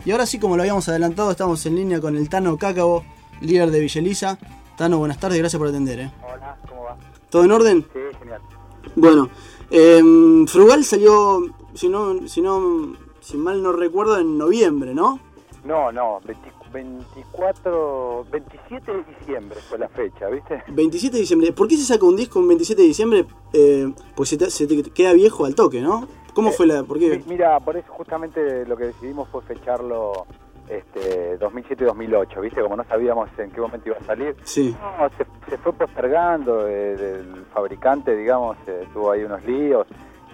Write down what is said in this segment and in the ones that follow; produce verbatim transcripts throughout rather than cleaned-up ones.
Y ahora sí, como lo habíamos adelantado, estamos en línea con el Tano Cácabo, líder de Villa Elisa. Tano, buenas tardes, gracias por atender. ¿eh? Hola, ¿cómo va? ¿Todo en orden? Sí, genial. Bueno, eh, Frugal salió, si no, si no, si mal no recuerdo, en noviembre, ¿no? No, no, veinticuatro, veintisiete de diciembre fue la fecha, ¿viste? veintisiete de diciembre. ¿Por qué se saca un disco un veintisiete de diciembre? Eh, pues se te, se te queda viejo al toque, ¿no? ¿Cómo eh, fue la...? ¿Por qué? Mira, por eso justamente lo que decidimos fue fecharlo este, dos mil siete y dos mil ocho, ¿viste? Como no sabíamos en qué momento iba a salir. Sí. No, se, se fue postergando, eh, el fabricante, digamos, eh, tuvo ahí unos líos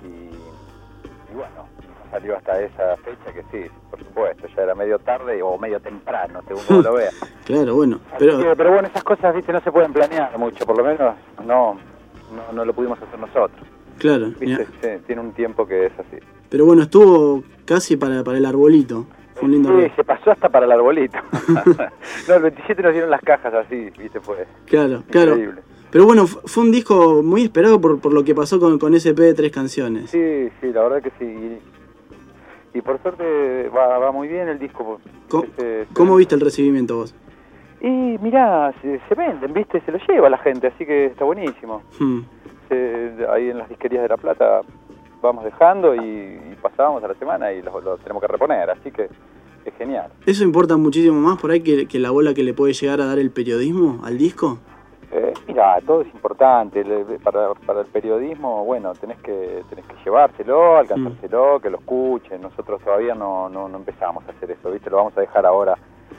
y, y bueno, salió hasta esa fecha que sí, por supuesto, ya era medio tarde o medio temprano, según como lo veas. Claro, bueno, pero... Que, pero bueno, esas cosas, ¿viste? No se pueden planear mucho, por lo menos no, no, no lo pudimos hacer nosotros. Claro. ¿Viste? Sí, tiene un tiempo que es así. Pero bueno, estuvo casi para, para el arbolito. Fue un lindo sí, regalo. Se pasó hasta para el arbolito. No, el veintisiete nos dieron las cajas así, ¿viste? Fue claro, increíble. Claro. Pero bueno, fue un disco muy esperado por, por lo que pasó con, con ese E P de tres canciones. Sí, sí, la verdad que sí. Y, y por suerte va, va muy bien el disco. ¿Cómo, ese, ese... ¿Cómo viste el recibimiento vos? Y mirá, se, se venden, ¿viste? Se lo lleva la gente, así que está buenísimo. Hmm. Se, ahí en las disquerías de La Plata vamos dejando y, y pasábamos a la semana y lo, lo tenemos que reponer, así que es genial. ¿Eso importa muchísimo más por ahí que, que la bola que le puede llegar a dar el periodismo al disco? Eh, mira, todo es importante. Para, para el periodismo, bueno, tenés que tenés que llevárselo, alcanzárselo, mm. que lo escuchen. Nosotros todavía no, no, no empezamos a hacer eso, ¿viste? Lo vamos a dejar ahora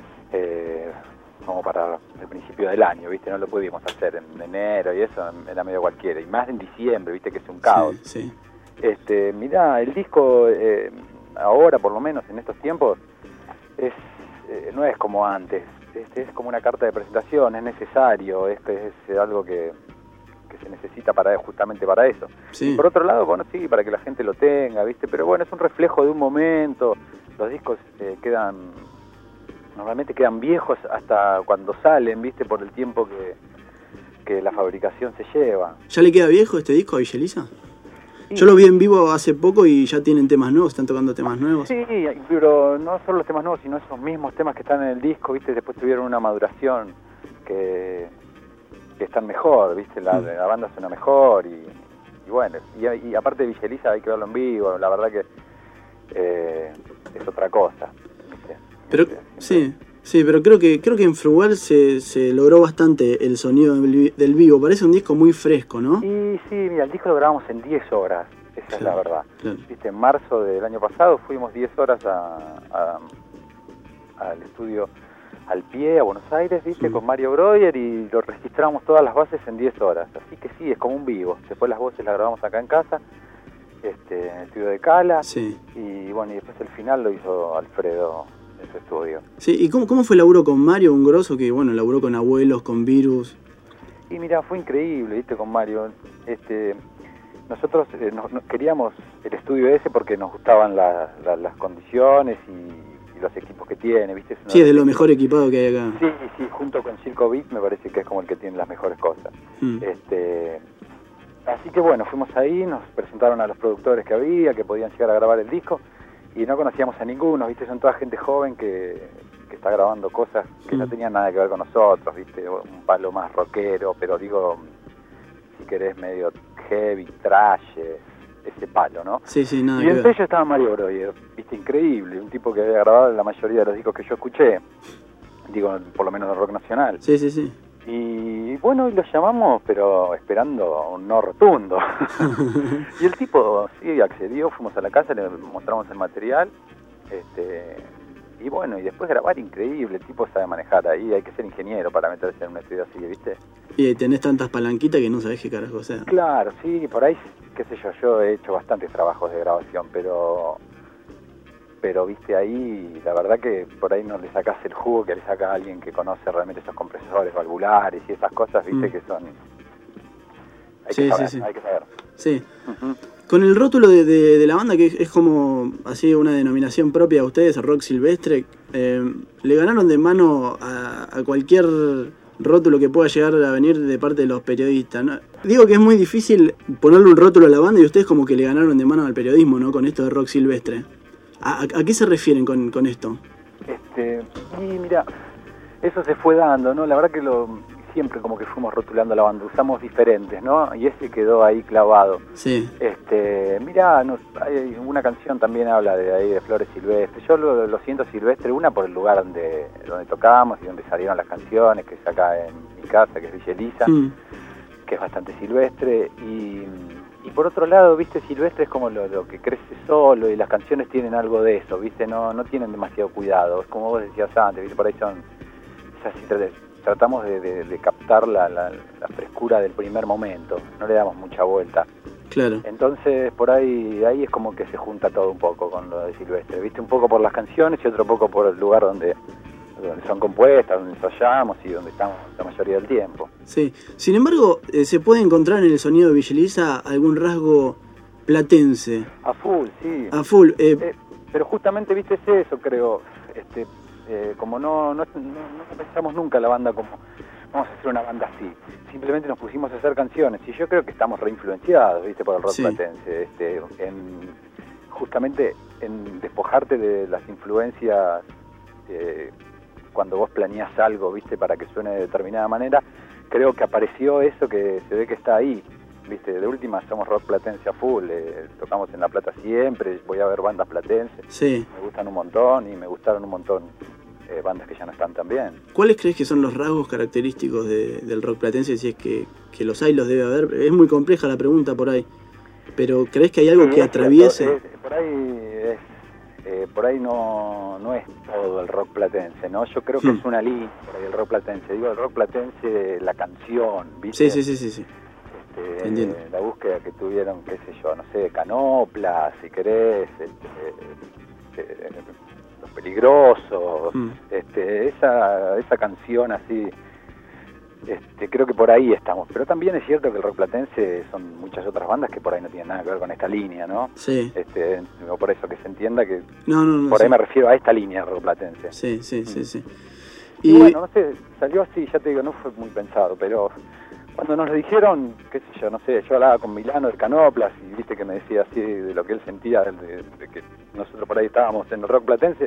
eh, como para el principio del año, ¿viste? No lo pudimos hacer en enero y eso era medio cualquiera. Y más en diciembre, ¿viste? Que es un caos. Sí, sí. Este, mirá, el disco eh, ahora, por lo menos en estos tiempos, es eh, no es como antes. Este es como una carta de presentación, es necesario, este es algo que, que se necesita para justamente para eso. Sí. Y por otro lado, bueno, sí, para que la gente lo tenga, ¿viste? Pero bueno, es un reflejo de un momento. Los discos eh, quedan, normalmente quedan viejos hasta cuando salen, ¿viste? Por el tiempo que, que la fabricación se lleva. ¿Ya le queda viejo este disco a Villa Elisa? Yo lo vi en vivo hace poco y ya tienen temas nuevos, están tocando temas nuevos. Sí, pero no solo los temas nuevos, sino esos mismos temas que están en el disco, ¿viste? Después tuvieron una maduración que, que están mejor, ¿viste? La, mm. la banda suena mejor y, y bueno, y, y aparte de Villa Elisa hay que verlo en vivo, la verdad que eh, es otra cosa, ¿viste? Pero, ¿viste? sí, sí, pero creo que creo que en Frugal se, se logró bastante el sonido del, del vivo, parece un disco muy fresco, ¿no? Y sí, mira, el disco lo grabamos en diez horas, esa claro, es la verdad. Claro. Viste, en marzo del año pasado fuimos diez horas a, a, al estudio al pie, a Buenos Aires, viste, sí. con Mario Breuer y lo registramos todas las bases en diez horas, así que sí, es como un vivo. Después las voces las grabamos acá en casa, este, en el estudio de Cala, sí. y bueno, y después el final lo hizo Alfredo en su estudio. Sí, ¿y cómo, cómo fue el laburo con Mario, un grosso que, bueno, laburó con Abuelos, con Virus? Y mira, fue increíble, viste, con Mario. Este, nosotros eh, nos, nos queríamos el estudio ese porque nos gustaban la, la, las condiciones y, y los equipos que tiene, viste. Es sí, es de lo mejor equipado que hay acá. Sí, sí, junto con Circo Beat me parece que es como el que tiene las mejores cosas. Mm. Este, así que bueno, fuimos ahí, nos presentaron a los productores que había, que podían llegar a grabar el disco, y no conocíamos a ninguno, viste, son toda gente joven que, que está grabando cosas que mm. no tenían nada que ver con nosotros, viste, un palo más rockero, pero digo, si querés medio heavy, trash, ese palo, ¿no? Sí, sí, nada y entre ellos estaba Mario Breuer, viste, increíble, un tipo que había grabado la mayoría de los discos que yo escuché, digo, por lo menos de rock nacional. Sí, sí, sí. Y bueno, y lo llamamos, pero esperando un no rotundo. Y el tipo sí accedió, fuimos a la casa, le mostramos el material, este, y bueno, y después grabar increíble, el tipo sabe manejar ahí, hay que ser ingeniero para meterse en un estudio así, ¿viste? Y tenés tantas palanquitas que no sabés qué carajo sea. Claro, sí, por ahí, qué sé yo, yo he hecho bastantes trabajos de grabación, pero... pero viste ahí, la verdad que por ahí no le sacás el jugo que le saca a alguien que conoce realmente esos compresores valvulares y esas cosas, viste, mm. que son... Hay sí, que saber, sí, sí. hay que saber. Sí. Uh-huh. Con el rótulo de, de, de la banda, que es como así una denominación propia a ustedes, a Rock Silvestre, eh, ¿le ganaron de mano a, a cualquier rótulo que pueda llegar a venir de parte de los periodistas, ¿no? Digo que es muy difícil ponerle un rótulo a la banda y ustedes como que le ganaron de mano al periodismo, ¿no? Con esto de Rock Silvestre. ¿A, a qué se refieren con, con esto? Este, y mira, eso se fue dando, ¿no? La verdad que lo siempre como que fuimos rotulando la banda, usamos diferentes, ¿no? Y ese quedó ahí clavado. Sí. Este, mira, nos, hay una canción también habla de ahí de Flores Silvestres. Yo lo, lo siento silvestre, una por el lugar donde, donde tocamos y donde salieron las canciones, que es acá en mi casa, que es Villa Elisa, mm. que es bastante silvestre. Y, y por otro lado, viste, silvestre es como lo, lo que crece solo y las canciones tienen algo de eso, viste, no, no tienen demasiado cuidado. Es como vos decías antes, viste, por ahí son esas tratamos de, de, de captar la, la, la frescura del primer momento, no le damos mucha vuelta. Claro. Entonces por ahí ahí es como que se junta todo un poco con lo de Silvestre, viste, un poco por las canciones y otro poco por el lugar donde, donde son compuestas, donde ensayamos y donde estamos la mayoría del tiempo. Sí, sin embargo, eh, ¿se puede encontrar en el sonido de Villa Elisa algún rasgo platense? A full, sí. A full. Eh... Eh, pero justamente, viste, es eso, creo, este... Eh, como no, no, no, no pensamos nunca la banda como vamos a hacer una banda así, simplemente nos pusimos a hacer canciones y yo creo que estamos reinfluenciados, viste, por el rock sí. platense, este, en, justamente en despojarte de las influencias eh, cuando vos planeás algo, viste, para que suene de determinada manera. Creo que apareció eso que se ve que está ahí, viste, de última somos rock platense a full, eh, tocamos en La Plata siempre, voy a ver bandas platenses, sí. me gustan un montón y me gustaron un montón eh, bandas que ya no están tan bien. ¿Cuáles crees que son los rasgos característicos de, del rock platense? Si es que, que los hay, los debe haber. Es muy compleja la pregunta por ahí, pero ¿crees que hay algo sí, que atraviese? Cierto, es, por ahí es, eh, por ahí no, no es todo el rock platense, ¿no? Yo creo que hmm. es una línea por ahí el rock platense. Digo, el rock platense, la canción, ¿viste? Sí, sí, sí, sí, sí. Este, la búsqueda que tuvieron, qué sé yo, no sé, Canopla, si querés, este, eh, Los Peligrosos, mm. este, esa, esa canción así, este, creo que por ahí estamos. Pero también es cierto que el rock platense son muchas otras bandas que por ahí no tienen nada que ver con esta línea, ¿no? Sí. Este, por eso que se entienda que no, no, no, por sí. ahí me refiero a esta línea rock platense. Sí, sí, mm. sí, sí. Y, y bueno, no sé, salió así, ya te digo, no fue muy pensado, pero cuando nos lo dijeron, qué sé yo, no sé, yo hablaba con Milano de Canoplas y viste que me decía así de lo que él sentía, de, de que nosotros por ahí estábamos en el rock platense,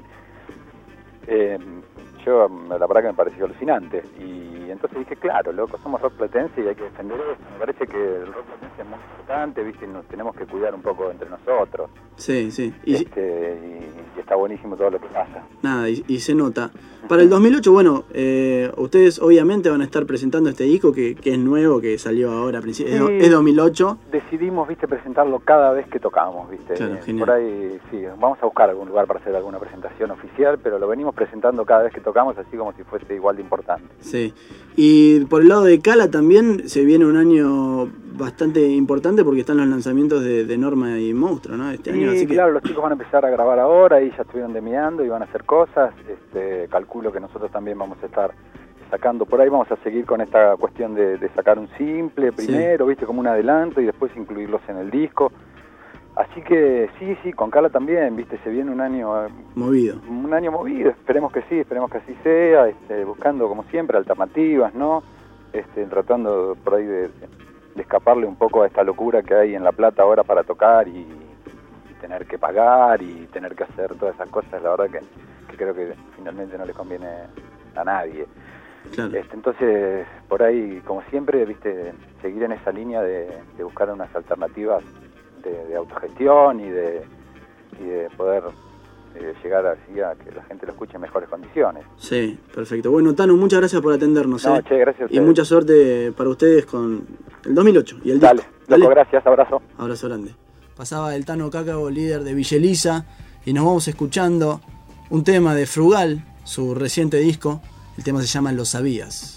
eh, yo la verdad que me pareció alucinante. Y entonces dije, claro, loco, somos rock platense y hay que defender eso. Me parece que el rock platense es muy importante, viste, y nos tenemos que cuidar un poco entre nosotros. Sí, sí. Y, este, y, y está buenísimo todo lo que pasa. Nada, y, y se nota. Para el dos mil ocho, bueno, eh, ustedes obviamente van a estar presentando este disco que, que es nuevo, que salió ahora, sí, es dos mil ocho. Decidimos, viste, presentarlo cada vez que tocamos, viste. Claro, eh, por ahí, sí, vamos a buscar algún lugar para hacer alguna presentación oficial, pero lo venimos presentando cada vez que tocamos, así como si fuese igual de importante. Sí, y por el lado de Cala también se viene un año bastante importante porque están los lanzamientos de, de Norma y Monstruo, ¿no? Este sí, año, así claro, que... los chicos van a empezar a grabar ahora y ya estuvieron demiando y van a hacer cosas, este, calculo que nosotros también vamos a estar sacando por ahí, vamos a seguir con esta cuestión de, de sacar un simple primero, sí. viste, como un adelanto y después incluirlos en el disco. Así que sí, sí, con Cala también, viste, se viene un año movido. Un año movido, esperemos que sí, esperemos que así sea, este, buscando como siempre alternativas, ¿no? Este, tratando por ahí de, de escaparle un poco a esta locura que hay en La Plata ahora para tocar y, y tener que pagar y tener que hacer todas esas cosas, la verdad que, que creo que finalmente no le conviene a nadie. Claro. Este, entonces, por ahí, como siempre, viste, seguir en esa línea de, de buscar unas alternativas de, de autogestión y de, y de poder eh, llegar así a que la gente lo escuche en mejores condiciones. Sí, perfecto. Bueno, Tano, muchas gracias por atendernos. No, eh. che, gracias a ustedes. Y mucha suerte para ustedes con el dos mil ocho y el Dale, disco. Dale, loco, gracias, abrazo. Abrazo grande. Pasaba el Tano Cácabo, líder de Villa Elisa, y nos vamos escuchando un tema de Frugal, su reciente disco. El tema se llama Lo Sabías.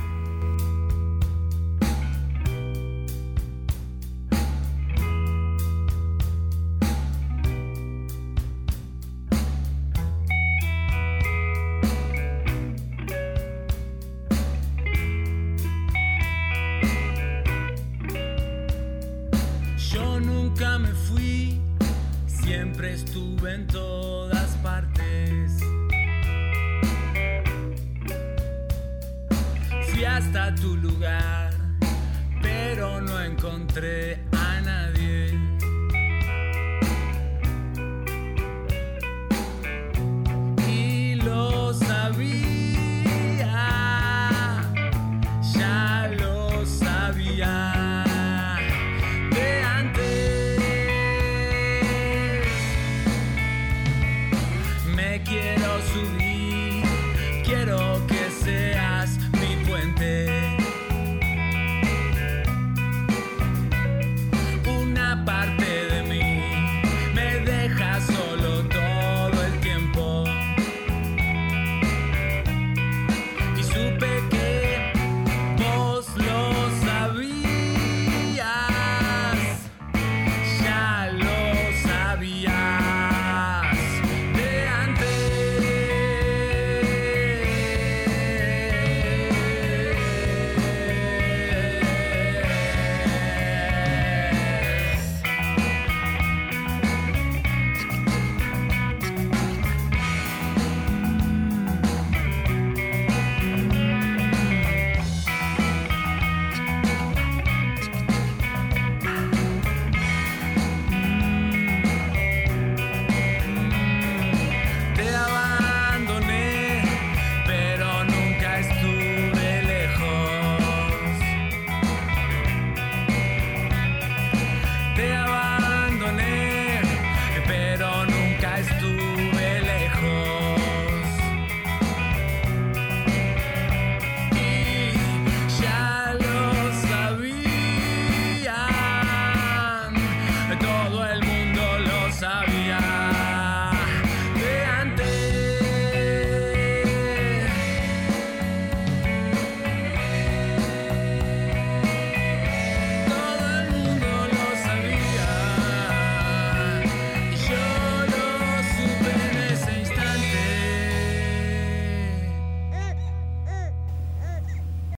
Yo nunca me fui, siempre estuve en todas partes. Fui hasta tu lugar, pero no encontré a nadie. Y lo quiero subir, quiero que sea